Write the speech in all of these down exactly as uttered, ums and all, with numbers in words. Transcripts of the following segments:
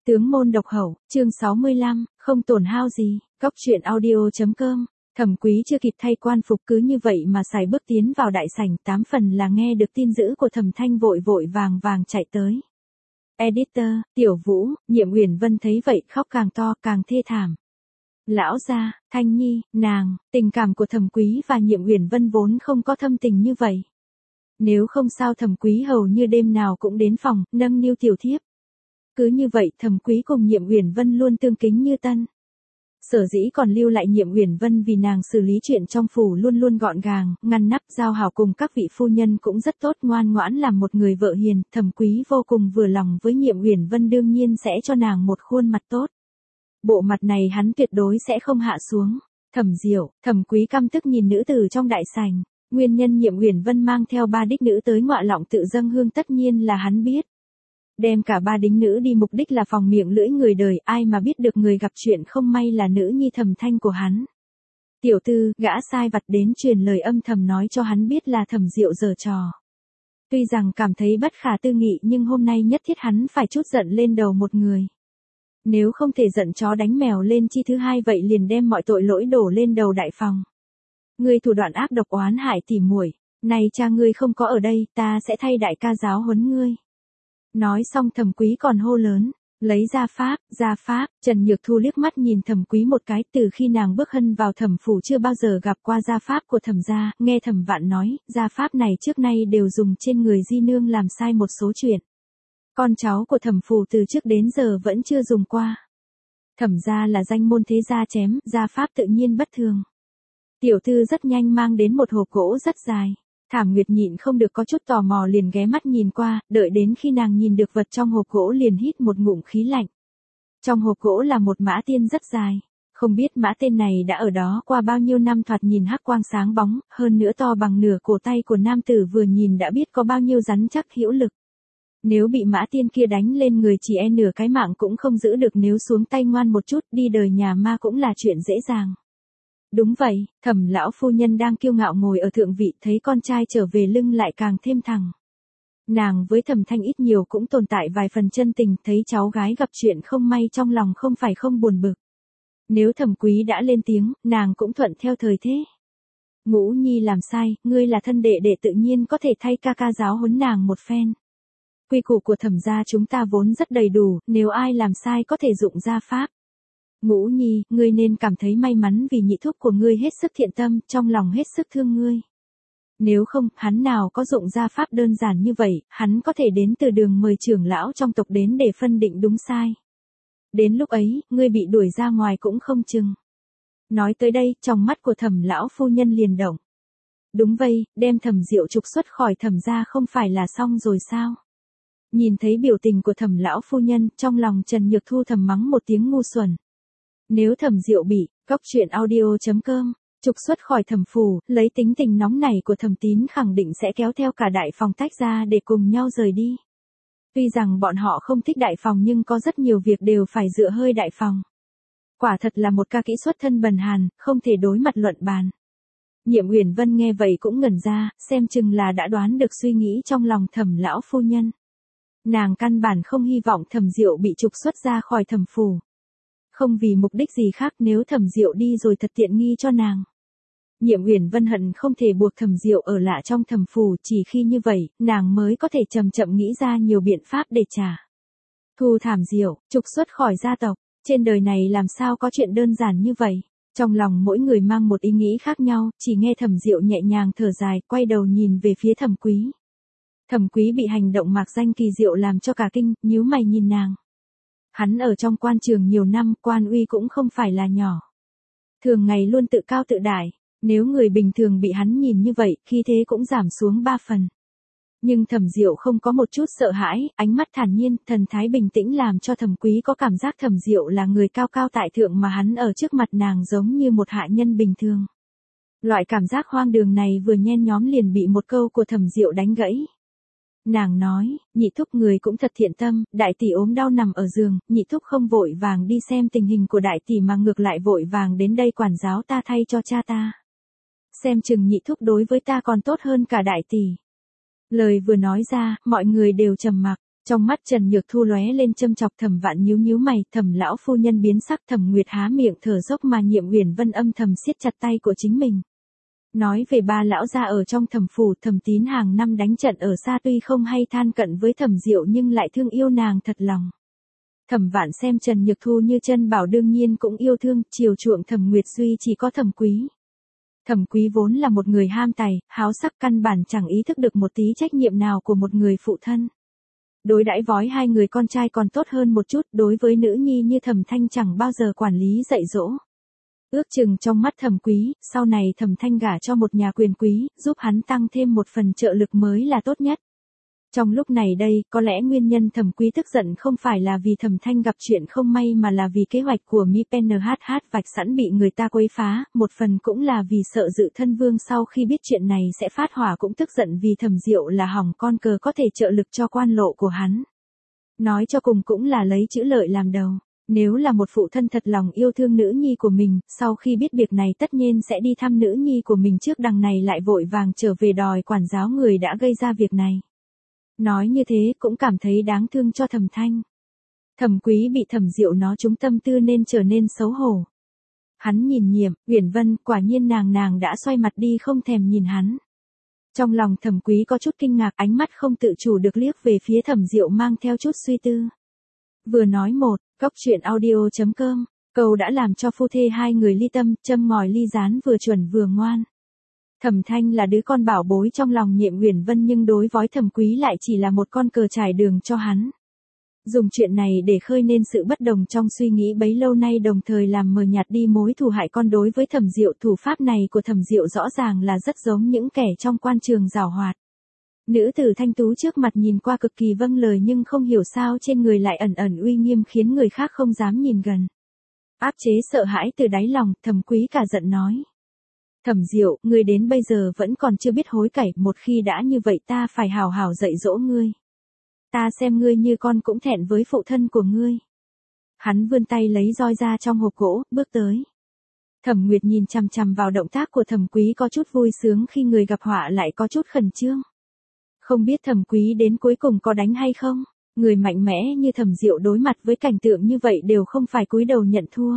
Tướng môn độc hậu, chương sáu mươi lăm, không tổn hao gì, Cóc truyện audio chấm com. Thẩm Quý chưa kịp thay quan phục cứ như vậy mà sải bước tiến vào đại sảnh, tám phần là nghe được tin dữ của Thẩm Thanh vội vội vàng vàng chạy tới. Editor, Tiểu Vũ, Nhiệm Uyển Vân thấy vậy khóc càng to, càng thê thảm. Lão gia, Thanh Nhi, nàng, tình cảm của Thẩm Quý và Nhiệm Uyển Vân vốn không có thâm tình như vậy. Nếu không sao Thẩm Quý hầu như đêm nào cũng đến phòng, nâng niu tiểu thiếp. Cứ như vậy Thẩm Quý cùng Nhiệm Uyển Vân luôn tương kính như tân. Sở dĩ còn lưu lại Nhiệm Uyển Vân vì nàng xử lý chuyện trong phủ luôn luôn gọn gàng, ngăn nắp giao hảo cùng các vị phu nhân cũng rất tốt, ngoan ngoãn làm một người vợ hiền. Thẩm Quý vô cùng vừa lòng với Nhiệm Uyển Vân, đương nhiên sẽ cho nàng một khuôn mặt tốt. Bộ mặt này hắn tuyệt đối sẽ không hạ xuống. Thẩm Diệu, Thẩm Quý căm tức nhìn nữ tử trong đại sảnh. Nguyên nhân Nhiệm Uyển Vân mang theo ba đích nữ tới Ngọa Lọng tự dâng hương tất nhiên là hắn biết. Đem cả ba đính nữ đi mục đích là phòng miệng lưỡi người đời, ai mà biết được người gặp chuyện không may là nữ nhi Thẩm Thanh của hắn. Tiểu tư, gã sai vặt đến truyền lời âm thầm nói cho hắn biết là Thẩm Diệu giở trò. Tuy rằng cảm thấy bất khả tư nghị nhưng hôm nay nhất thiết hắn phải trút giận lên đầu một người. Nếu không thể giận chó đánh mèo lên chi thứ hai vậy liền đem mọi tội lỗi đổ lên đầu đại phòng. Ngươi thủ đoạn ác độc oán hại tỉ muội, này cha ngươi không có ở đây, ta sẽ thay đại ca giáo huấn ngươi. Nói xong Thẩm Quý còn hô lớn, lấy gia pháp, gia pháp. Trần Nhược Thu liếc mắt nhìn Thẩm Quý một cái, từ khi nàng bước hân vào Thẩm phủ chưa bao giờ gặp qua gia pháp của Thẩm gia, nghe Thẩm Vạn nói, gia pháp này trước nay đều dùng trên người di nương làm sai một số chuyện. Con cháu của Thẩm phủ từ trước đến giờ vẫn chưa dùng qua. Thẩm gia là danh môn thế gia chém, gia pháp tự nhiên bất thường. Tiểu thư rất nhanh mang đến một hộp gỗ rất dài. Thảm Nguyệt nhịn không được có chút tò mò liền ghé mắt nhìn qua, đợi đến khi nàng nhìn được vật trong hộp gỗ liền hít một ngụm khí lạnh. Trong hộp gỗ là một mã tiên rất dài. Không biết mã tên này đã ở đó qua bao nhiêu năm, thoạt nhìn hắc quang sáng bóng, hơn nữa to bằng nửa cổ tay của nam tử, vừa nhìn đã biết có bao nhiêu rắn chắc hữu lực. Nếu bị mã tiên kia đánh lên người chỉ e nửa cái mạng cũng không giữ được, nếu xuống tay ngoan một chút đi đời nhà ma cũng là chuyện dễ dàng. Đúng vậy, Thẩm lão phu nhân đang kiêu ngạo ngồi ở thượng vị, thấy con trai trở về lưng lại càng thêm thẳng. Nàng với Thẩm Thanh ít nhiều cũng tồn tại vài phần chân tình, thấy cháu gái gặp chuyện không may trong lòng không phải không buồn bực. Nếu Thẩm Quý đã lên tiếng, nàng cũng thuận theo thời thế. Ngũ nhi làm sai, ngươi là thân đệ đệ tự nhiên có thể thay ca ca giáo huấn nàng một phen. Quy củ của Thẩm gia chúng ta vốn rất đầy đủ, nếu ai làm sai có thể dụng gia pháp. Ngũ nhi, ngươi nên cảm thấy may mắn vì nhị thúc của ngươi hết sức thiện tâm, trong lòng hết sức thương ngươi. Nếu không, hắn nào có dụng gia pháp đơn giản như vậy, hắn có thể đến từ đường mời trưởng lão trong tộc đến để phân định đúng sai. Đến lúc ấy, ngươi bị đuổi ra ngoài cũng không chừng. Nói tới đây, trong mắt của Thẩm lão phu nhân liền động. Đúng vậy, đem Thẩm Diệu trục xuất khỏi Thẩm gia không phải là xong rồi sao? Nhìn thấy biểu tình của Thẩm lão phu nhân, trong lòng Trần Nhược Thu thầm mắng một tiếng ngu xuẩn. Nếu Thẩm Diệu bị, Cóc truyện audio chấm com, trục xuất khỏi Thẩm phủ, lấy tính tình nóng này của Thẩm Tín khẳng định sẽ kéo theo cả đại phòng tách ra để cùng nhau rời đi. Tuy rằng bọn họ không thích đại phòng nhưng có rất nhiều việc đều phải dựa hơi đại phòng. Quả thật là một ca kỹ xuất thân bần hàn, không thể đối mặt luận bàn. Nhiệm Uyển Vân nghe vậy cũng ngẩn ra, xem chừng là đã đoán được suy nghĩ trong lòng Thẩm lão phu nhân. Nàng căn bản không hy vọng Thẩm Diệu bị trục xuất ra khỏi Thẩm phủ. Không vì mục đích gì khác, nếu Thẩm Diệu đi rồi thật tiện nghi cho nàng. Nhiệm Uyển Vân hận không thể buộc Thẩm Diệu ở lại trong Thẩm phủ, chỉ khi như vậy, nàng mới có thể chậm chậm nghĩ ra nhiều biện pháp để trả. Thu Thảm Diệu, trục xuất khỏi gia tộc, trên đời này làm sao có chuyện đơn giản như vậy. Trong lòng mỗi người mang một ý nghĩ khác nhau, chỉ nghe Thẩm Diệu nhẹ nhàng thở dài, quay đầu nhìn về phía Thẩm Quý. Thẩm Quý bị hành động mạc danh kỳ diệu làm cho cả kinh, nhíu mày nhìn nàng. Hắn ở trong quan trường nhiều năm, quan uy cũng không phải là nhỏ. Thường ngày luôn tự cao tự đại, nếu người bình thường bị hắn nhìn như vậy, khí thế cũng giảm xuống ba phần. Nhưng Thẩm Diệu không có một chút sợ hãi, ánh mắt thản nhiên, thần thái bình tĩnh làm cho Thẩm Quý có cảm giác Thẩm Diệu là người cao cao tại thượng mà hắn ở trước mặt nàng giống như một hạ nhân bình thường. Loại cảm giác hoang đường này vừa nhen nhóm liền bị một câu của Thẩm Diệu đánh gãy. Nàng nói, nhị thúc người cũng thật thiện tâm, đại tỷ ốm đau nằm ở giường, nhị thúc không vội vàng đi xem tình hình của đại tỷ mà ngược lại vội vàng đến đây quản giáo ta thay cho cha ta. Xem chừng nhị thúc đối với ta còn tốt hơn cả đại tỷ. Lời vừa nói ra, mọi người đều trầm mặc, Trong mắt Trần Nhược Thu lóe lên châm chọc. Thẩm Vạn nhíu nhíu mày, Thẩm lão phu nhân biến sắc. Thẩm Nguyệt há miệng thở dốc mà Nhiệm Uyển Vân âm thầm siết chặt tay của chính mình. Nói về ba lão gia ở trong Thẩm phủ, Thẩm Tín hàng năm đánh trận ở xa tuy không hay than cận với Thẩm Diệu nhưng lại thương yêu nàng thật lòng. Thẩm Vạn xem Trần Nhược Thu như chân bảo đương nhiên cũng yêu thương, chiều chuộng Thẩm Nguyệt duy chỉ có Thẩm Quý. Thẩm Quý vốn là một người ham tài, háo sắc, căn bản chẳng ý thức được một tí trách nhiệm nào của một người phụ thân. Đối đãi với hai người con trai còn tốt hơn một chút, đối với nữ nhi như Thẩm Thanh chẳng bao giờ quản lý dạy dỗ. Ước chừng trong mắt Thẩm Quý, sau này Thẩm Thanh gả cho một nhà quyền quý, giúp hắn tăng thêm một phần trợ lực mới là tốt nhất. Trong lúc này đây, có lẽ nguyên nhân Thẩm Quý tức giận không phải là vì Thẩm Thanh gặp chuyện không may mà là vì kế hoạch của Mi P N H H vạch sẵn bị người ta quấy phá, một phần cũng là vì sợ Dự Thân Vương sau khi biết chuyện này sẽ phát hỏa cũng tức giận vì Thẩm Diệu là hỏng con cờ có thể trợ lực cho quan lộ của hắn. Nói cho cùng cũng là lấy chữ lợi làm đầu. Nếu là một phụ thân thật lòng yêu thương nữ nhi của mình, sau khi biết việc này tất nhiên sẽ đi thăm nữ nhi của mình trước, đằng này lại vội vàng trở về đòi quản giáo người đã gây ra việc này. Nói như thế cũng cảm thấy đáng thương cho Thẩm Thanh. Thẩm Quý bị Thẩm Diệu nó trúng tâm tư nên trở nên xấu hổ. Hắn nhìn Nhiệm Uyển Vân, quả nhiên nàng nàng đã xoay mặt đi không thèm nhìn hắn. Trong lòng Thẩm Quý có chút kinh ngạc, ánh mắt không tự chủ được liếc về phía Thẩm Diệu mang theo chút suy tư. Vừa nói một, Cóc truyện audio chấm com, câu đã làm cho phu thê hai người ly tâm, châm ngòi ly rán vừa chuẩn vừa ngoan. Thẩm Thanh là đứa con bảo bối trong lòng Nhiệm Uyển Vân nhưng đối với Thẩm Quý lại chỉ là một con cờ trải đường cho hắn. Dùng chuyện này để khơi nên sự bất đồng trong suy nghĩ bấy lâu nay, đồng thời làm mờ nhạt đi mối thù hại con đối với Thẩm Diệu. Thủ pháp này của Thẩm Diệu rõ ràng là rất giống những kẻ trong quan trường giảo hoạt. Nữ tử thanh tú trước mặt nhìn qua cực kỳ vâng lời nhưng không hiểu sao trên người lại ẩn ẩn uy nghiêm khiến người khác không dám nhìn gần. Áp chế sợ hãi từ đáy lòng, Thẩm Quý cả giận nói. Thẩm Diệu, ngươi đến bây giờ vẫn còn chưa biết hối cải, một khi đã như vậy ta phải hào hào dạy dỗ ngươi. Ta xem ngươi như con cũng thẹn với phụ thân của ngươi. Hắn vươn tay lấy roi ra trong hộp gỗ, bước tới. Thẩm Nguyệt nhìn chằm chằm vào động tác của Thẩm Quý có chút vui sướng khi người gặp họa lại có chút khẩn trương. Không biết Thẩm Quý đến cuối cùng có đánh hay không? Người mạnh mẽ như Thẩm Diệu đối mặt với cảnh tượng như vậy đều không phải cúi đầu nhận thua.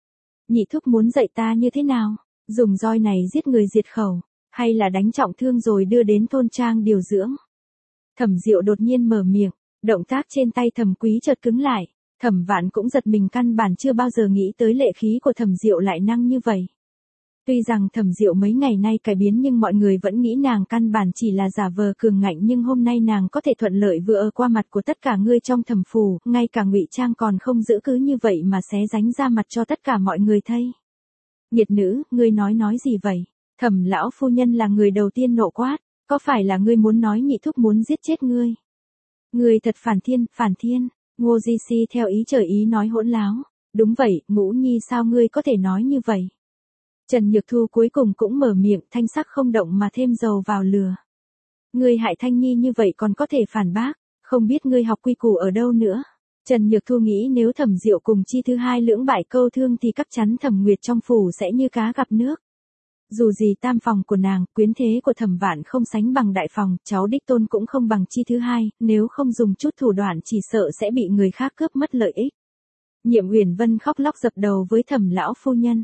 Nhị thúc muốn dạy ta như thế nào? Dùng roi này giết người diệt khẩu, hay là đánh trọng thương rồi đưa đến thôn trang điều dưỡng? Thẩm Diệu đột nhiên mở miệng, động tác trên tay Thẩm Quý chợt cứng lại. Thẩm Vạn cũng giật mình, căn bản chưa bao giờ nghĩ tới lệ khí của Thẩm Diệu lại năng như vậy. Tuy rằng Thẩm Diệu mấy ngày nay cải biến nhưng mọi người vẫn nghĩ nàng căn bản chỉ là giả vờ cường ngạnh, nhưng hôm nay nàng có thể thuận lợi vừa ở qua mặt của tất cả ngươi trong Thẩm phủ, ngay cả ngụy trang còn không giữ, cứ như vậy mà xé ránh ra mặt cho tất cả mọi người thấy. Nghiệt nữ, ngươi nói nói gì vậy? Thẩm lão phu nhân là người đầu tiên nộ quát, có phải là ngươi muốn nói nhị thúc muốn giết chết ngươi? Ngươi thật phản thiên, phản thiên. Ngô Di Si theo ý trời ý nói hỗn láo. Đúng vậy, Ngũ Nhi sao ngươi có thể nói như vậy? Trần Nhược Thu cuối cùng cũng mở miệng, thanh sắc không động mà thêm dầu vào lửa. Ngươi hại Thanh Nhi như vậy còn có thể phản bác, không biết ngươi học quy củ ở đâu nữa. Trần Nhược Thu nghĩ nếu Thẩm Diệu cùng Chi thứ hai lưỡng bại câu thương thì chắc chắn Thẩm Nguyệt trong phủ sẽ như cá gặp nước. Dù gì tam phòng của nàng, quyến thế của Thẩm Vạn không sánh bằng đại phòng, cháu đích tôn cũng không bằng Chi thứ hai, nếu không dùng chút thủ đoạn chỉ sợ sẽ bị người khác cướp mất lợi ích. Nhiệm Uyển Vân khóc lóc dập đầu với Thẩm lão phu nhân.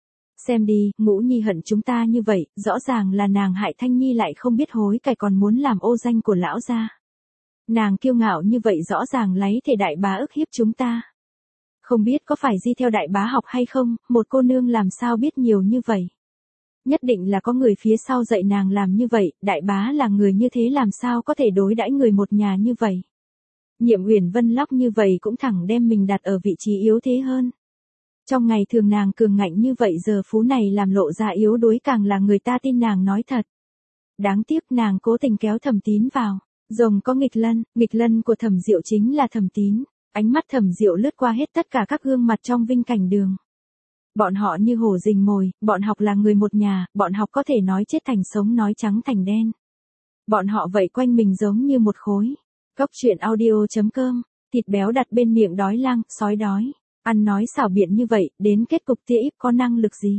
Xem đi, Ngũ Nhi hận chúng ta như vậy, rõ ràng là nàng hại Thanh Nhi lại không biết hối cải còn muốn làm ô danh của lão gia. Nàng kiêu ngạo như vậy rõ ràng lấy thể đại bá ức hiếp chúng ta. Không biết có phải di theo đại bá học hay không, một cô nương làm sao biết nhiều như vậy. Nhất định là có người phía sau dạy nàng làm như vậy, đại bá là người như thế làm sao có thể đối đãi người một nhà như vậy. Nhiệm Uyển Vân lóc như vậy cũng thẳng đem mình đặt ở vị trí yếu thế hơn. Trong ngày thường nàng cường ngạnh như vậy, giờ phú này làm lộ ra yếu đuối, càng là người ta tin nàng nói thật. Đáng tiếc nàng cố tình kéo Thẩm Tín vào. Rồng có nghịch lân, nghịch lân của Thẩm Diệu chính là Thẩm Tín. Ánh mắt Thẩm Diệu lướt qua hết tất cả các gương mặt trong Vinh Cảnh Đường. Bọn họ như hổ rình mồi, bọn học là người một nhà, bọn học có thể nói chết thành sống, nói trắng thành đen. Bọn họ vậy quanh mình giống như một khối. Cóc truyện audio chấm com, thịt béo đặt bên miệng đói lang, sói đói. Ăn nói xảo biện như vậy, đến kết cục tia íp có năng lực gì?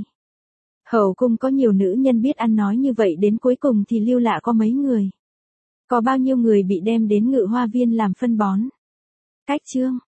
Hậu cung có nhiều nữ nhân biết ăn nói như vậy, đến cuối cùng thì lưu lạ có mấy người. Có bao nhiêu người bị đem đến Ngự Hoa Viên làm phân bón. Cách chương